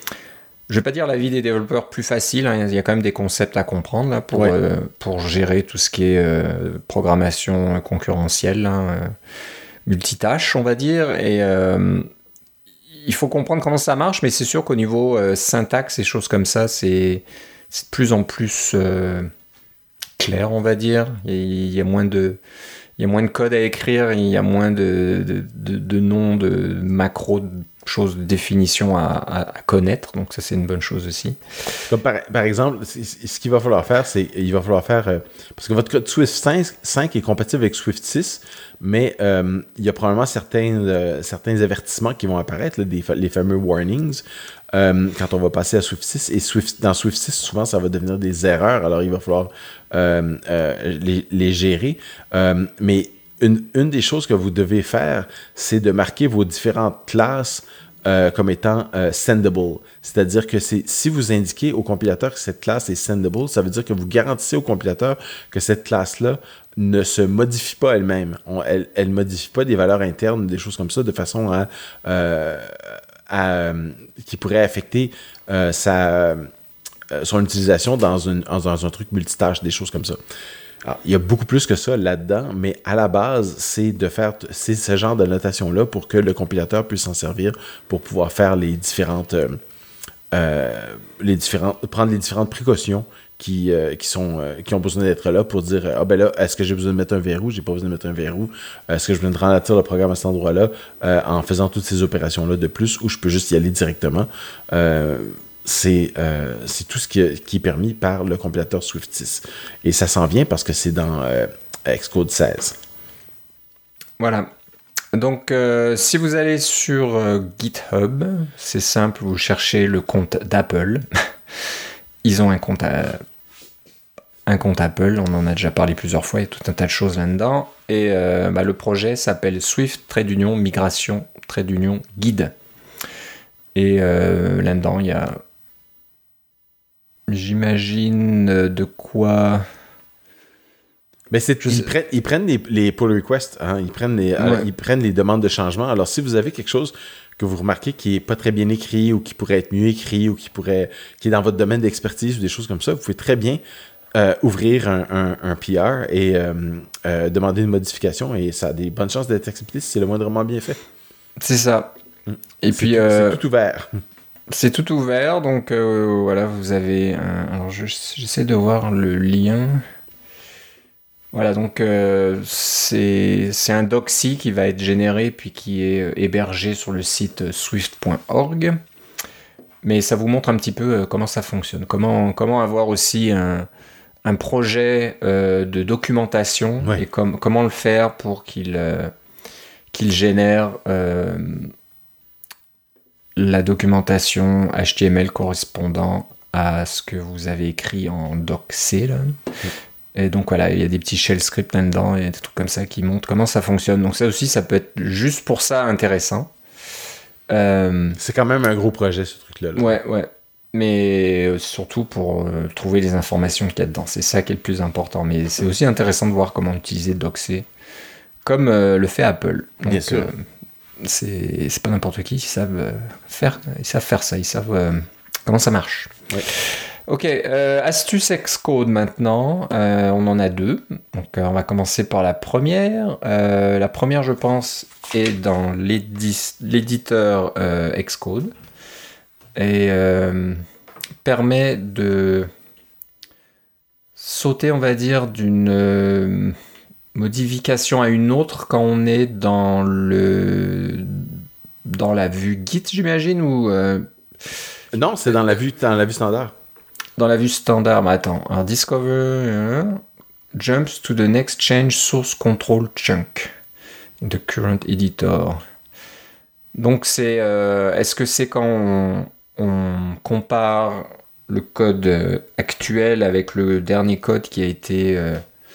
je vais pas dire la vie des développeurs plus facile. Hein, il y a quand même des concepts à comprendre là, pour, ouais. euh, pour gérer tout ce qui est euh, programmation concurrentielle. Hein, euh, multitâche, on va dire, et euh, il faut comprendre comment ça marche, mais c'est sûr qu'au niveau euh, syntaxe et choses comme ça, c'est, c'est de plus en plus euh, clair, on va dire. Il y a moins de, il y a moins de code à écrire, il y a moins de, de, de, de noms, de macros, de choses, de définitions à, à, à connaître, donc ça c'est une bonne chose aussi. Comme par, par exemple, ce qu'il va falloir faire, c'est il va falloir faire, euh, parce que votre code Swift cinq est compatible avec Swift six, mais euh, il y a probablement certains, euh, certains avertissements qui vont apparaître, là, des, les fameux warnings, euh, quand on va passer à Swift six. Et Swift, dans Swift six, souvent, ça va devenir des erreurs, alors il va falloir euh, euh, les, les gérer. Euh, mais une, une des choses que vous devez faire, c'est de marquer vos différentes classes Euh, comme étant euh, sendable. C'est-à-dire que c'est, si vous indiquez au compilateur que cette classe est sendable, ça veut dire que vous garantissez au compilateur que cette classe-là ne se modifie pas elle-même. On, elle ne modifie pas des valeurs internes, des choses comme ça, de façon à, euh, à qui pourrait affecter euh, sa, euh, son utilisation dans, une, dans un truc multitâche, des choses comme ça. Alors, il y a beaucoup plus que ça là-dedans, mais à la base, c'est de faire c'est ce genre de notation-là pour que le compilateur puisse s'en servir pour pouvoir faire les différentes, euh, euh, les différentes, prendre les différentes précautions qui, euh, qui sont euh, qui ont besoin d'être là pour dire ah ben là, est-ce que j'ai besoin de mettre un verrou, j'ai pas besoin de mettre un verrou, est-ce que je viens de ralentir le programme à cet endroit-là euh, en faisant toutes ces opérations-là de plus, ou je peux juste y aller directement. Euh, C'est, euh, c'est tout ce qui, qui est permis par le compilateur Swift six. Et ça s'en vient parce que c'est dans euh, Xcode seize. Voilà. Donc, euh, si vous allez sur euh, GitHub, c'est simple, vous cherchez le compte d'Apple. Ils ont un compte, à, un compte Apple, on en a déjà parlé plusieurs fois, il y a tout un tas de choses là-dedans. Et euh, bah, le projet s'appelle Swift, trait d'union, migration, trait d'union, guide. Et euh, là-dedans, il y a... J'imagine de quoi... Mais c'est, ils, prennent, ils prennent les, les pull requests, hein, ils, prennent les, ouais. euh, ils prennent les demandes de changement. Alors, si vous avez quelque chose que vous remarquez qui n'est pas très bien écrit ou qui pourrait être mieux écrit ou qui, pourrait, qui est dans votre domaine d'expertise ou des choses comme ça, vous pouvez très bien euh, ouvrir un, un, un P R et euh, euh, demander une modification et ça a des bonnes chances d'être accepté si c'est le moindrement bien fait. C'est ça. Et c'est puis... tout, Euh, c'est tout ouvert. C'est tout ouvert, donc euh, voilà, vous avez... Un... Alors, je, j'essaie de voir le lien... Voilà, donc euh, c'est, c'est un doxy qui va être généré puis qui est euh, hébergé sur le site swift point org. Mais ça vous montre un petit peu euh, comment ça fonctionne, comment, comment avoir aussi un, un projet euh, de documentation ouais. et com- comment le faire pour qu'il, euh, qu'il génère euh, la documentation H T M L correspondant à ce que vous avez écrit en doxé, là. Ouais. Et donc voilà, il y a des petits shell scripts là-dedans et des trucs comme ça qui montrent comment ça fonctionne. Donc ça aussi, ça peut être juste pour ça intéressant. Euh... C'est quand même un gros projet, ce truc-là. Là. Ouais, ouais. Mais surtout pour euh, trouver les informations qu'il y a dedans. C'est ça qui est le plus important. Mais c'est aussi intéressant de voir comment utiliser Doxé, comme euh, le fait Apple. Donc, Bien sûr. Euh, c'est, c'est pas n'importe qui, ils savent faire, ils savent faire ça, ils savent euh, comment ça marche. Ouais. Ok, euh, astuce Xcode maintenant, euh, on en a deux, donc euh, on va commencer par la première. Euh, la première, je pense, est dans l'édi- l'éditeur euh, Xcode et euh, permet de sauter, on va dire, d'une euh, modification à une autre quand on est dans le dans la vue Git, j'imagine, ou euh... Non, c'est dans la vue, dans la vue standard. Dans la vue standard, mais attends. Alors, Discover euh, jumps to the next change source control chunk in the current editor. Donc, c'est, euh, est-ce que c'est quand on, on compare le code actuel avec le dernier code qui a été, euh,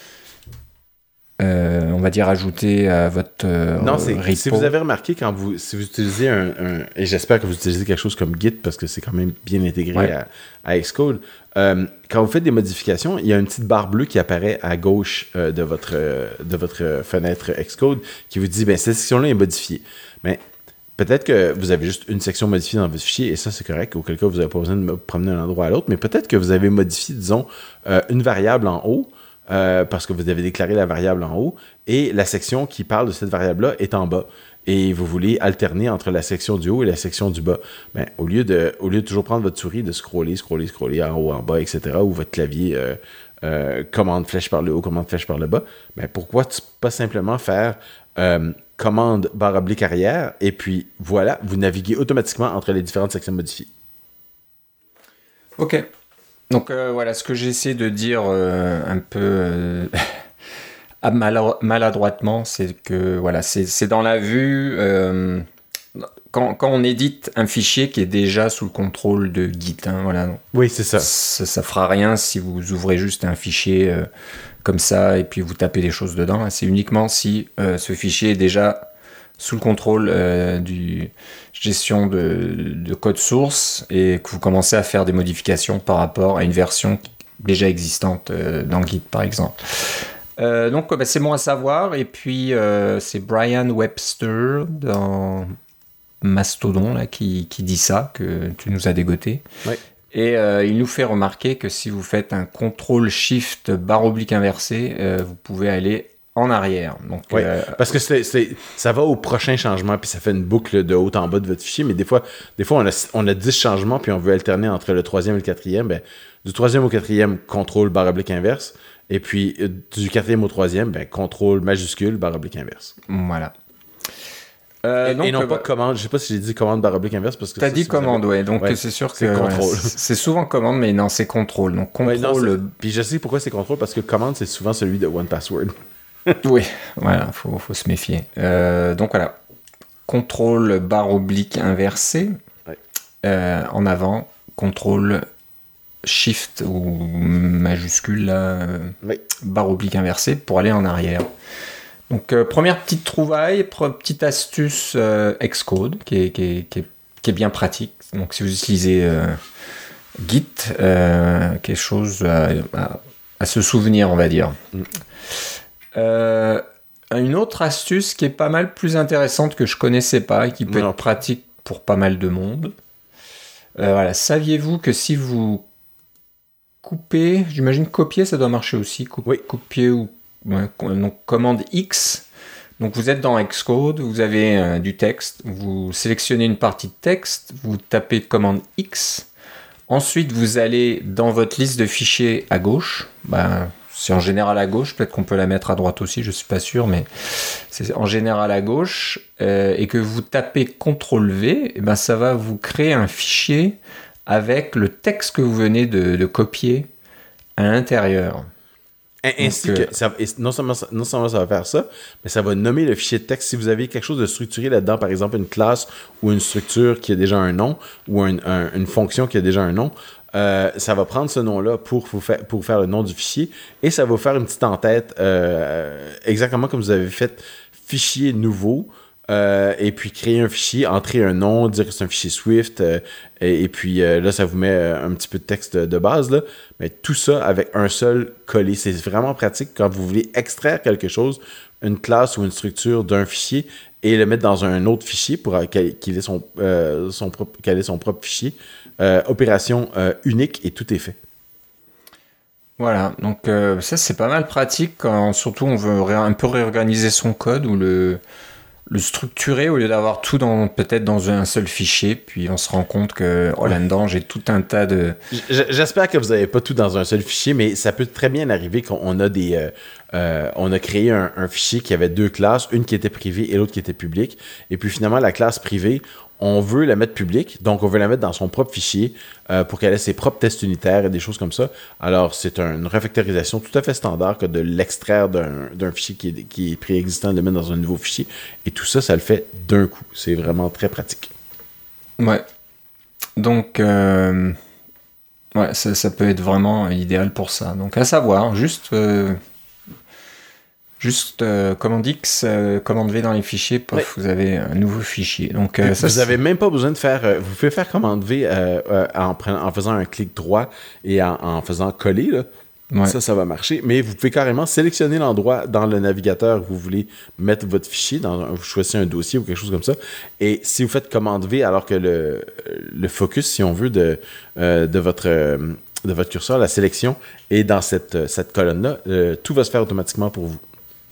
euh, on va dire, ajouté à votre euh, Non, c'est, repo? si vous avez remarqué, quand vous, si vous utilisez un, un... Et j'espère que vous utilisez quelque chose comme Git, parce que c'est quand même bien intégré ouais. à, à Xcode. Euh, quand vous faites des modifications, il y a une petite barre bleue qui apparaît à gauche euh, de, votre, euh, de votre fenêtre Xcode qui vous dit, ben cette section-là est modifiée. Mais peut-être que vous avez juste une section modifiée dans votre fichier, et ça, c'est correct. Auquel cas, vous n'avez pas besoin de me promener d'un endroit à l'autre. Mais peut-être que vous avez modifié, disons, euh, une variable en haut, Euh, parce que vous avez déclaré la variable en haut, et la section qui parle de cette variable-là est en bas. Et vous voulez alterner entre la section du haut et la section du bas. Ben, au lieu de, au lieu de toujours prendre votre souris, de scroller, scroller, scroller en haut, en bas, et cetera, ou votre clavier euh, euh, commande flèche par le haut, commande flèche par le bas, ben, pourquoi tu, pas simplement faire euh, commande barre oblique arrière, et puis voilà, vous naviguez automatiquement entre les différentes sections modifiées. Ok. Donc euh, voilà, ce que j'essaie de dire euh, un peu euh, maladroitement, c'est que voilà, c'est, c'est dans la vue, euh, quand, quand on édite un fichier qui est déjà sous le contrôle de Git. Hein, voilà. Oui, c'est ça. ça. Ça fera rien si vous ouvrez juste un fichier euh, comme ça et puis vous tapez des choses dedans. C'est uniquement si euh, ce fichier est déjà sous le contrôle euh, du gestion de, de code source et que vous commencez à faire des modifications par rapport à une version déjà existante euh, dans Git, par exemple. Euh, donc, bah, c'est bon à savoir. Et puis, euh, c'est Brian Webster dans Mastodon là, qui, qui dit ça, que tu nous as dégoté. Oui. Et euh, il nous fait remarquer que si vous faites un contrôle shift barre oblique inversé, euh, vous pouvez aller en arrière. Donc, oui, euh, parce que c'est, c'est, ça va au prochain changement, puis ça fait une boucle de haut en bas de votre fichier, mais des fois, des fois on, a, on a dix changements, puis on veut alterner entre le troisième et le quatrième. Ben, du troisième au quatrième, contrôle barre oblique inverse, et puis euh, du quatrième au troisième, ben, contrôle majuscule barre oblique inverse. Voilà. Euh, et, donc, et non euh, pas commande, je sais pas si j'ai dit commande barre oblique inverse, parce que t'as ça, dit commande, ouais, donc ouais, c'est sûr que c'est contrôle. Ouais, c'est souvent commande, mais non, c'est contrôle. Donc contrôle. Ouais, non, puis je sais pourquoi c'est contrôle, parce que commande, c'est souvent celui de one password. Oui, voilà, faut, faut se méfier. Euh, donc voilà, contrôle barre oblique inversé, ouais. euh, en avant, contrôle shift ou majuscule, là, oui. barre oblique inversé pour aller en arrière. Donc euh, première petite trouvaille, pre- petite astuce euh, Xcode qui est, qui, est, qui, est, qui est bien pratique. Donc si vous utilisez euh, Git, euh, quelque chose à, à, à se souvenir, on va dire. Mm. Euh, une autre astuce qui est pas mal plus intéressante que je connaissais pas et qui peut non. être pratique pour pas mal de monde. Euh, voilà, saviez-vous que si vous coupez, j'imagine copier ça doit marcher aussi, Coup- oui. copier ou ouais, donc commande X Donc vous êtes dans Xcode, vous avez euh, du texte, vous sélectionnez une partie de texte, vous tapez commande X, ensuite vous allez dans votre liste de fichiers à gauche, ben, c'est en général à gauche, peut-être qu'on peut la mettre à droite aussi, je suis pas sûr, mais c'est en général à gauche, euh, et que vous tapez contrôle V, et ben ça va vous créer un fichier avec le texte que vous venez de, de copier à l'intérieur. Ainsi Donc, que, euh, ça, et non, seulement, ça- non seulement ça va faire ça, mais ça va nommer le fichier de texte. Si vous avez quelque chose de structuré là-dedans, par exemple une classe ou une structure qui a déjà un nom, ou un- un- une fonction qui a déjà un nom, euh, ça va prendre ce nom-là pour vous faire, pour faire le nom du fichier, et ça va vous faire une petite en-tête, euh, exactement comme vous avez fait fichier nouveau, euh, et puis créer un fichier, entrer un nom, dire que c'est un fichier Swift, euh, et, et puis euh, là, ça vous met euh, un petit peu de texte de, de base, là. Mais tout ça avec un seul colis. C'est vraiment pratique quand vous voulez extraire quelque chose, une classe ou une structure d'un fichier, et le mettre dans un autre fichier pour qu'il qu'il ait son, euh, son propre, qu'il ait son propre fichier. Euh, opération euh, unique, et tout est fait. Voilà, donc euh, ça c'est pas mal pratique quand surtout on veut ré- un peu réorganiser son code ou le, le structurer au lieu d'avoir tout dans peut-être dans un seul fichier, puis on se rend compte que oh là-dedans j'ai tout un tas de... J- J'espère que vous n'avez pas tout dans un seul fichier, mais ça peut très bien arriver qu'on a des... Euh, euh, on a créé un, un fichier qui avait deux classes, une qui était privée et l'autre qui était publique, et puis finalement la classe privée, on veut la mettre publique, donc on veut la mettre dans son propre fichier euh, pour qu'elle ait ses propres tests unitaires et des choses comme ça. Alors, c'est un- une refactorisation tout à fait standard que de l'extraire d'un d'un fichier qui est, qui est préexistant, de le mettre dans un nouveau fichier. Et tout ça, ça le fait d'un coup. C'est vraiment très pratique. Ouais. Donc, euh, ouais, ça, ça peut être vraiment idéal pour ça. Donc, à savoir, juste... euh, Juste euh, commande X, euh, commande V dans les fichiers, pof, Ouais. vous avez un nouveau fichier. Donc, euh, ça, vous n'avez même pas besoin de faire... euh, vous pouvez faire commande V euh, euh, en, prenant- en faisant un clic droit et en, en faisant coller, là. Ouais. Ça, ça va marcher. Mais vous pouvez carrément sélectionner l'endroit dans le navigateur où vous voulez mettre votre fichier. Dans un- vous choisissez un dossier ou quelque chose comme ça. Et si vous faites commande V, alors que le, le focus, si on veut, de, euh, de, votre, euh, de votre curseur, la sélection, est dans cette, cette colonne-là, euh, tout va se faire automatiquement pour vous.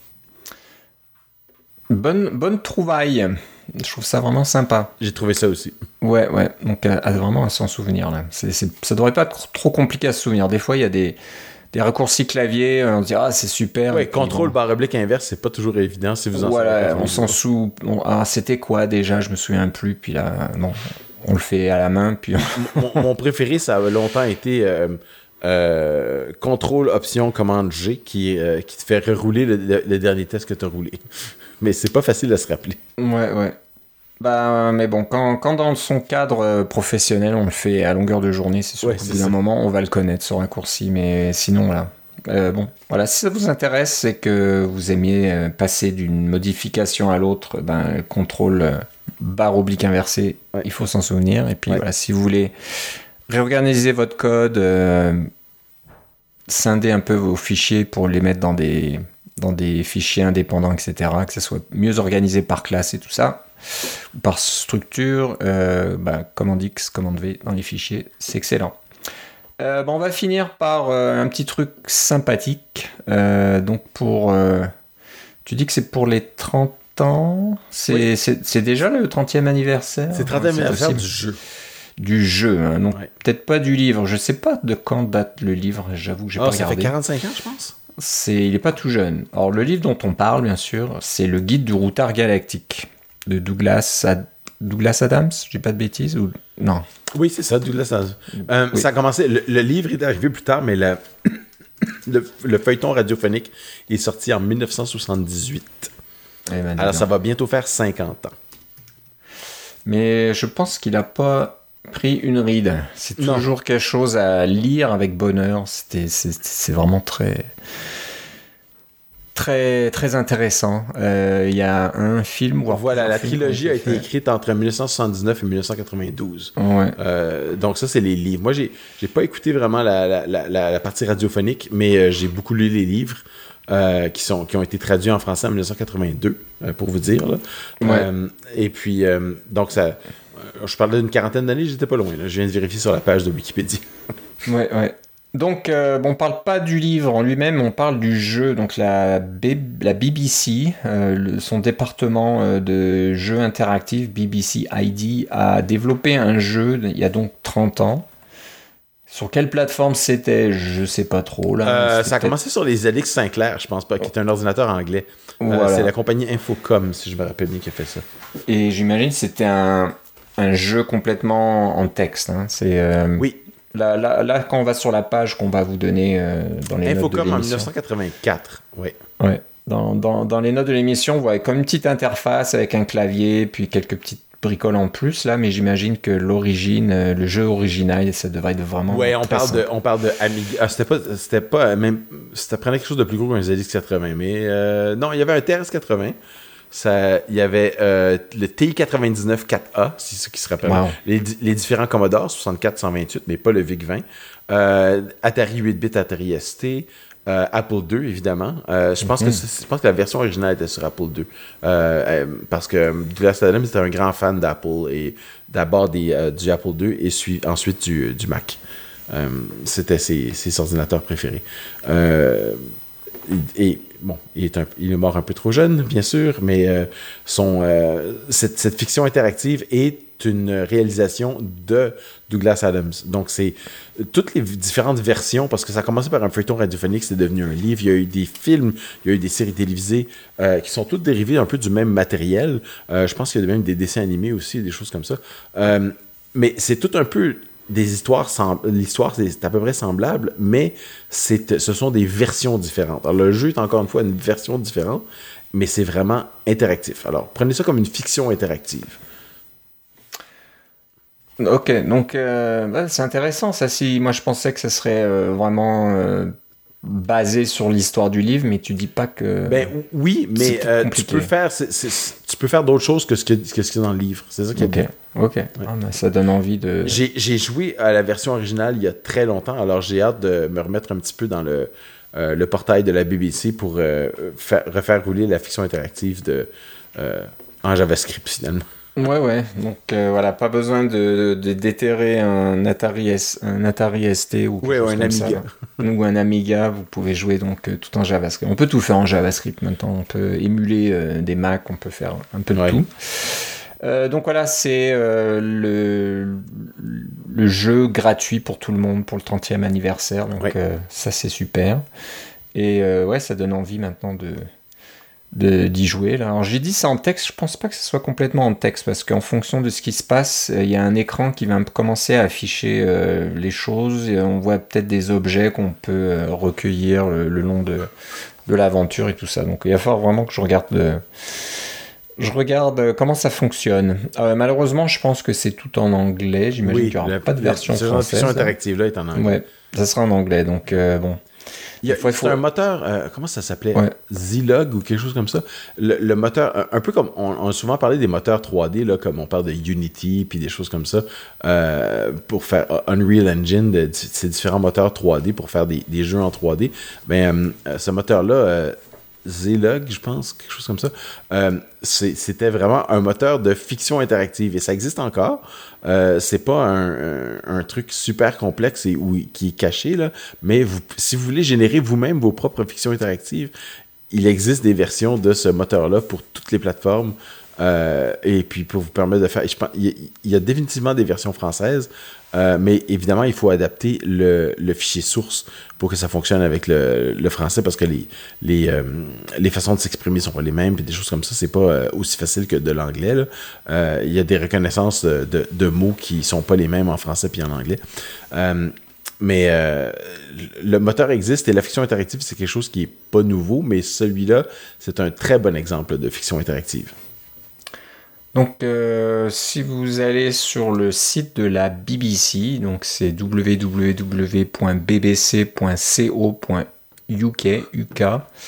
Bonne, bonne trouvaille. Je trouve ça vraiment sympa. J'ai trouvé ça aussi. Ouais, ouais. Donc, à, à vraiment à s'en souvenir, là. C'est, c'est, ça devrait pas être trop compliqué à se souvenir. Des fois, il y a des, des raccourcis clavier. On se dit, ah, c'est super. Ouais, Et puis, contrôle bon. barre oblique inverse, c'est pas toujours évident si vous en Voilà, savez pas. on s'en sou... on- ah, c'était quoi déjà? Je me souviens plus. Puis là, bon, on le fait à la main. Puis on- mon, mon préféré, ça a longtemps été euh, euh, contrôle option commande G qui, euh, qui te fait rerouler le, le- le dernier test que tu as roulé. Mais c'est pas facile à se rappeler. Ouais, ouais. Bah, mais bon, quand, quand dans son cadre euh, professionnel, on le fait à longueur de journée, c'est sûr Ouais, qu'au c'est bout d'un ça. moment, on va le connaître, ce raccourci. Mais sinon, là, euh, bon, voilà, si ça vous intéresse, c'est que vous aimiez euh, passer d'une modification à l'autre, ben, contrôle euh, barre oblique inversée, Ouais. il faut s'en souvenir. Et puis Ouais. voilà, si vous voulez réorganiser votre code, euh, scinder un peu vos fichiers pour les mettre dans des, dans des fichiers indépendants, et cetera, que ça soit mieux organisé par classe et tout ça, ou par structure, euh, bah, commande X, commande V dans les fichiers, c'est excellent. Euh, bah, on va finir par euh, un petit truc sympathique. Euh, donc pour... euh, tu dis que c'est pour les trente ans. C'est, Oui. c'est, c'est déjà le trentième anniversaire. C'est le trentième anniversaire possible. du jeu. Du jeu, hein, donc Ouais. peut-être pas du livre. Je sais pas de quand date le livre, j'avoue que j'ai Ah, pas ça regardé. fait quarante-cinq ans, je pense. C'est, il est pas tout jeune. Alors le livre dont on parle, bien sûr, c'est le guide du routard galactique de Douglas, Ad- Douglas Adams, je dis pas de bêtises ou non. Oui, c'est ça, Douglas. Ça, euh, Oui. ça a commencé. Le, le livre est arrivé plus tard, mais la- le, le feuilleton radiophonique est sorti en dix-neuf cent soixante-dix-huit. Eh ben, dis Alors, donc. ça va bientôt faire cinquante ans. Mais je pense qu'il a pas pris une ride. C'est Non. toujours quelque chose à lire avec bonheur. C'était, c'est, c'est vraiment très, très, très intéressant. Euh, Il y a un film. Voire Voilà, la plusieurs films qui trilogie ont a été fait. écrite entre dix-neuf cent soixante-dix-neuf et dix-neuf cent quatre-vingt-douze. Ouais. Euh, donc ça, c'est les livres. Moi, j'ai j'ai pas écouté vraiment la, la, la, la- la partie radiophonique, mais euh, j'ai beaucoup lu les livres euh, qui, sont, qui ont été traduits en français en dix-neuf cent quatre-vingt-deux, euh, pour vous dire. Là. Ouais. Euh, et puis, euh, donc ça... euh, Je parlais d'une quarantaine d'années, j'étais pas loin. Là. Je viens de vérifier sur la page de Wikipédia. Ouais, ouais. Donc, euh, bon, on parle pas du livre en lui-même, on parle du jeu. Donc, la, B- la B B C, euh, le- son département euh, de jeux interactifs, B B C I D, a développé un jeu il y a donc trente ans. Sur quelle plateforme c'était? Je sais pas trop. Là. Euh, C'était ça a peut-être- commencé sur les Z X Sinclair, je pense pas, qui est un ordinateur anglais. Euh, Voilà. c'est la compagnie Infocom, si je me rappelle bien, qui a fait ça. Et j'imagine que c'était un, un jeu complètement en texte. Hein. C'est, euh, Oui, là, là, là, quand on va sur la page qu'on va vous donner euh, dans les notes de Infocom en l'émission. dix-neuf cent quatre-vingt-quatre. Oui. Ouais. Dans, dans, dans les notes de l'émission, vous voyez comme une petite interface avec un clavier, puis quelques petites bricoles en plus, là, mais j'imagine que l'origine, euh, le jeu original, ça devrait être vraiment. Ouais, on très parle, simple. de, on parle de Amiga. Ah, c'était pas, c'était pas même. C'était prenait quelque chose de plus gros qu'un Z X quatre-vingts. Mais euh, non, il y avait un T R S quatre-vingts. Ça, il y avait euh, le T I quatre-vingt-dix-neuf quatre A, c'est ce qui se rappelle. Wow. Les, di- les différents Commodore soixante-quatre cent vingt-huit, mais pas le V I C vingt. Euh, Atari huit bits, Atari S T. Euh, Apple deux, évidemment. Euh, je, pense Mm-hmm. que c'est- je pense que la version originale était sur Apple deux. Euh, euh, parce que Douglas Adams était un grand fan d'Apple et d'abord des, euh, du Apple deux et sui- ensuite du, du Mac. Euh, c'était ses, ses ordinateurs préférés. Euh, et, et, bon, il est, un, il est mort un peu trop jeune, bien sûr, mais euh, son, euh, cette, cette fiction interactive est une réalisation de Douglas Adams. Donc, c'est toutes les différentes versions, parce que ça a commencé par un feuilleton radiophonique, c'est devenu un livre, il y a eu des films, il y a eu des séries télévisées euh, qui sont toutes dérivées un peu du même matériel. Euh, je pense qu'il y a même des dessins animés aussi, des choses comme ça. Euh, mais c'est tout un peu des histoires, sem- l'histoire c'est à peu près semblable, mais c'est, ce sont des versions différentes. Alors, le jeu est encore une fois une version différente, mais c'est vraiment interactif. Alors, prenez ça comme une fiction interactive. Ok, donc euh, ouais, c'est intéressant ça. Si moi je pensais que ça serait euh, vraiment euh, basé sur l'histoire du livre, mais tu dis pas que. Ben oui, mais c'est euh, tu compliqué. peux faire, c'est- c'est- tu peux faire d'autres choses que ce que, que ce qu'il y a dans le livre. C'est ça qui est Ok, bien. ok. Ah, ben, ça donne envie de. J'ai, j'ai joué à la version originale il y a très longtemps, alors j'ai hâte de me remettre un petit peu dans le, euh, le portail de la B B C pour euh, faire, refaire rouler la fiction interactive de, euh, en JavaScript finalement. Ouais, ouais. Donc euh, voilà, pas besoin de, de déterrer un Atari, S, un Atari S T ou quelque Ouais, ou chose un comme ça, Amiga. là. Ou un Amiga. Vous pouvez jouer donc euh, tout en JavaScript. On peut tout faire en JavaScript maintenant. On peut émuler euh, des Mac. On peut faire un peu de Ouais. tout. Euh, donc voilà, c'est euh, le, le jeu gratuit pour tout le monde pour le trentième anniversaire. Donc Ouais. euh, ça c'est super. Et euh, ouais, ça donne envie maintenant de, de d'y jouer. Là. Alors j'ai dit ça en texte, je pense pas que ce soit complètement en texte parce qu'en fonction de ce qui se passe, il y a un écran qui va commencer à afficher euh, les choses et on voit peut-être des objets qu'on peut euh, recueillir le, le long de, de l'aventure et tout ça. Donc il va falloir vraiment que je regarde de... Je regarde comment ça fonctionne. Euh, malheureusement, je pense que c'est tout en anglais. J'imagine qu'il n'y aura la- pas de version la- cette française. fiction interactive là est en anglais. Ouais, ça sera en anglais. Donc euh, bon. Il y a, Des fois, il c'est faut- un moteur, euh, comment ça s'appelait? Ouais. Zilog ou quelque chose comme ça. Le, le moteur, un, un peu comme, on, on a souvent parlé des moteurs trois D, là, comme on parle de Unity, puis des choses comme ça, euh, pour faire euh, Unreal Engine, de, ces différents moteurs trois D pour faire des, des jeux en trois D. Ben, euh, ce moteur-là, euh, Zilog, je pense, quelque chose comme ça, euh, c'est- c'était vraiment un moteur de fiction interactive, et ça existe encore. Euh, c'est pas un, un, un truc super complexe et où, qui est caché, là, mais vous, si vous voulez générer vous-même vos propres fictions interactives, il existe des versions de ce moteur-là pour toutes les plateformes. Euh, et puis pour vous permettre de faire... Je pense, il, y a, il y a définitivement des versions françaises, euh, mais évidemment, il faut adapter le, le fichier source pour que ça fonctionne avec le, le français, parce que les, les, euh, les façons de s'exprimer sont pas les mêmes, puis des choses comme ça, c'est pas euh, aussi facile que de l'anglais. Là. Euh, il y a des reconnaissances de, de, de mots qui sont pas les mêmes en français puis en anglais. Euh, mais euh, le moteur existe et la fiction interactive, c'est quelque chose qui est pas nouveau, mais celui-là, c'est un très bon exemple de fiction interactive. Donc, euh, si vous allez sur le site de la B B C, donc c'est w w w point b b c point co point u k, U K,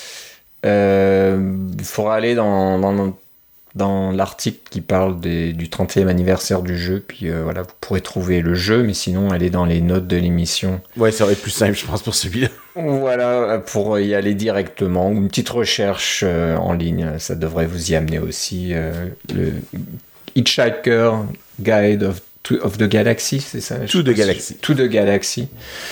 euh, il faudra aller dans, dans, dans l'article qui parle des, du trentième anniversaire du jeu, puis euh, voilà, vous pourrez trouver le jeu, mais sinon, allez dans les notes de l'émission. Ouais, ça va être plus simple, je pense, pour celui-là. Voilà, pour y aller directement, ou une petite recherche euh, en ligne, ça devrait vous y amener aussi. Euh, le Hitchhiker Guide of, to, of the Galaxy, c'est ça? To the Galaxy. To the Galaxy.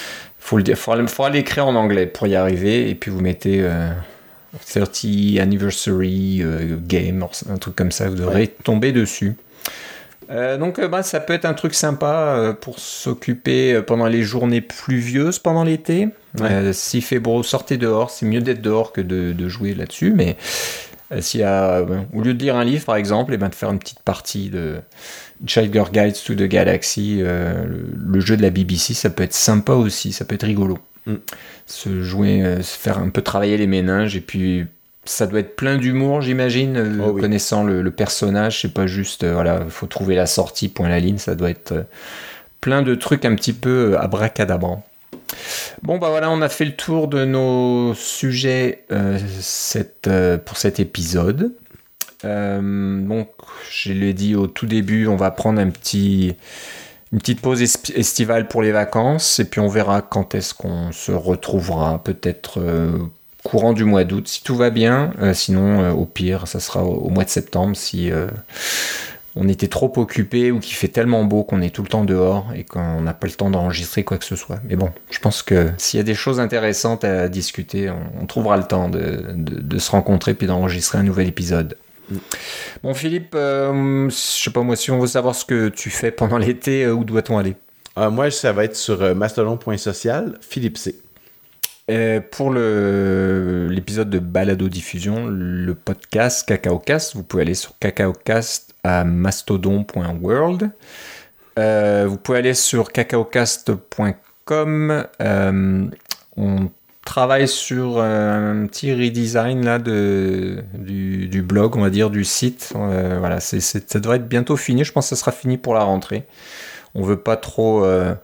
faut le dire, faut, faut l'écrire en anglais pour y arriver, et puis vous mettez euh, thirty anniversary euh, game, un truc comme ça, vous devrez ouais. tomber dessus. Euh, donc euh, bah, ça peut être un truc sympa euh, pour s'occuper euh, pendant les journées pluvieuses pendant l'été. Ouais. Euh, s'il fait beau, sortez dehors, c'est mieux d'être dehors que de, de jouer là-dessus, mais euh, s'il y a, euh, au lieu de lire un livre par exemple, et ben de faire une petite partie de Hitchhiker's Guide to the Galaxy, euh, le, le jeu de la B B C, ça peut être sympa aussi, ça peut être rigolo. Mm. Se jouer, euh, se faire un peu travailler les méninges, et puis ça doit être plein d'humour, j'imagine, euh, oh, oui. connaissant le, le personnage, c'est pas juste, euh, voilà, faut trouver la sortie, point la ligne, ça doit être euh, plein de trucs un petit peu abracadabrants. Bon bah voilà, on a fait le tour de nos sujets euh, cette, euh, pour cet épisode. Euh, donc, je l'ai dit au tout début, on va prendre un petit, une petite pause estivale pour les vacances, et puis on verra quand est-ce qu'on se retrouvera, peut-être euh, courant du mois d'août, si tout va bien. Euh, sinon, euh, au pire, ça sera au, au mois de septembre, si euh, on était trop occupé ou qu'il fait tellement beau qu'on est tout le temps dehors et qu'on n'a pas le temps d'enregistrer quoi que ce soit. Mais bon, je pense que s'il y a des choses intéressantes à discuter, on, on trouvera le temps de, de, de se rencontrer puis d'enregistrer un nouvel épisode. Bon Philippe, euh, je sais pas moi, si on veut savoir ce que tu fais pendant l'été, euh, où doit-on aller? euh, Moi, ça va être sur euh, mastodon point social, Philippe C. Euh, pour le, l'épisode de Balado Diffusion, le podcast CacaoCast, vous pouvez aller sur CacaoCast à mastodon point world. Euh, vous pouvez aller sur cacaocast point com. Euh, on travaille sur un petit redesign là de du, du blog, on va dire, du site. Euh, voilà, c'est, c'est, ça devrait être bientôt fini. Je pense que ça sera fini pour la rentrée. On veut pas trop euh,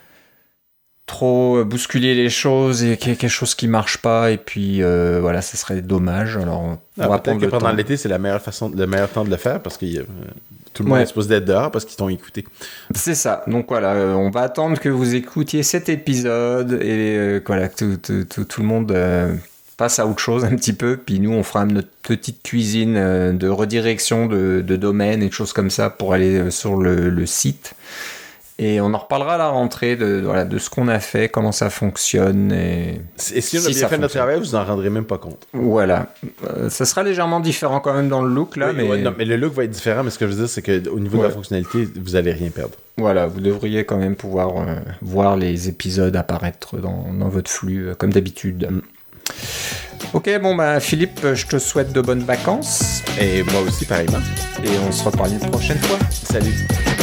trop bousculer les choses et qu'il y ait quelque chose qui marche pas, et puis euh, voilà, ça serait dommage. Alors on ah, va peut-être que pendant temps. l'été c'est la meilleure façon, le meilleur temps de le faire, parce que euh, tout le monde ouais. est supposé d'être dehors parce qu'ils t'ont écouté. C'est ça. Donc voilà, euh, on va attendre que vous écoutiez cet épisode et euh, voilà, tout, tout, tout, tout le monde euh, passe à autre chose un petit peu, puis nous on fera notre petite cuisine euh, de redirection de, de domaine et de choses comme ça pour aller euh, sur le, le site. Et on en reparlera à la rentrée de, voilà, de ce qu'on a fait, comment ça fonctionne. Et, et si on a si bien fait notre travail, vous n'en rendrez même pas compte. Voilà. Euh, ça sera légèrement différent quand même dans le look, là. Oui, mais... Ouais, non, mais le look va être différent, mais ce que je veux dire, c'est qu'au niveau ouais. de la fonctionnalité, vous n'allez rien perdre. Voilà, vous devriez quand même pouvoir euh, voir les épisodes apparaître dans, dans votre flux, euh, comme d'habitude. Mm. Ok, bon, bah Philippe, je te souhaite de bonnes vacances. Et moi aussi, pareillement. Et on se reparle une prochaine fois. Salut.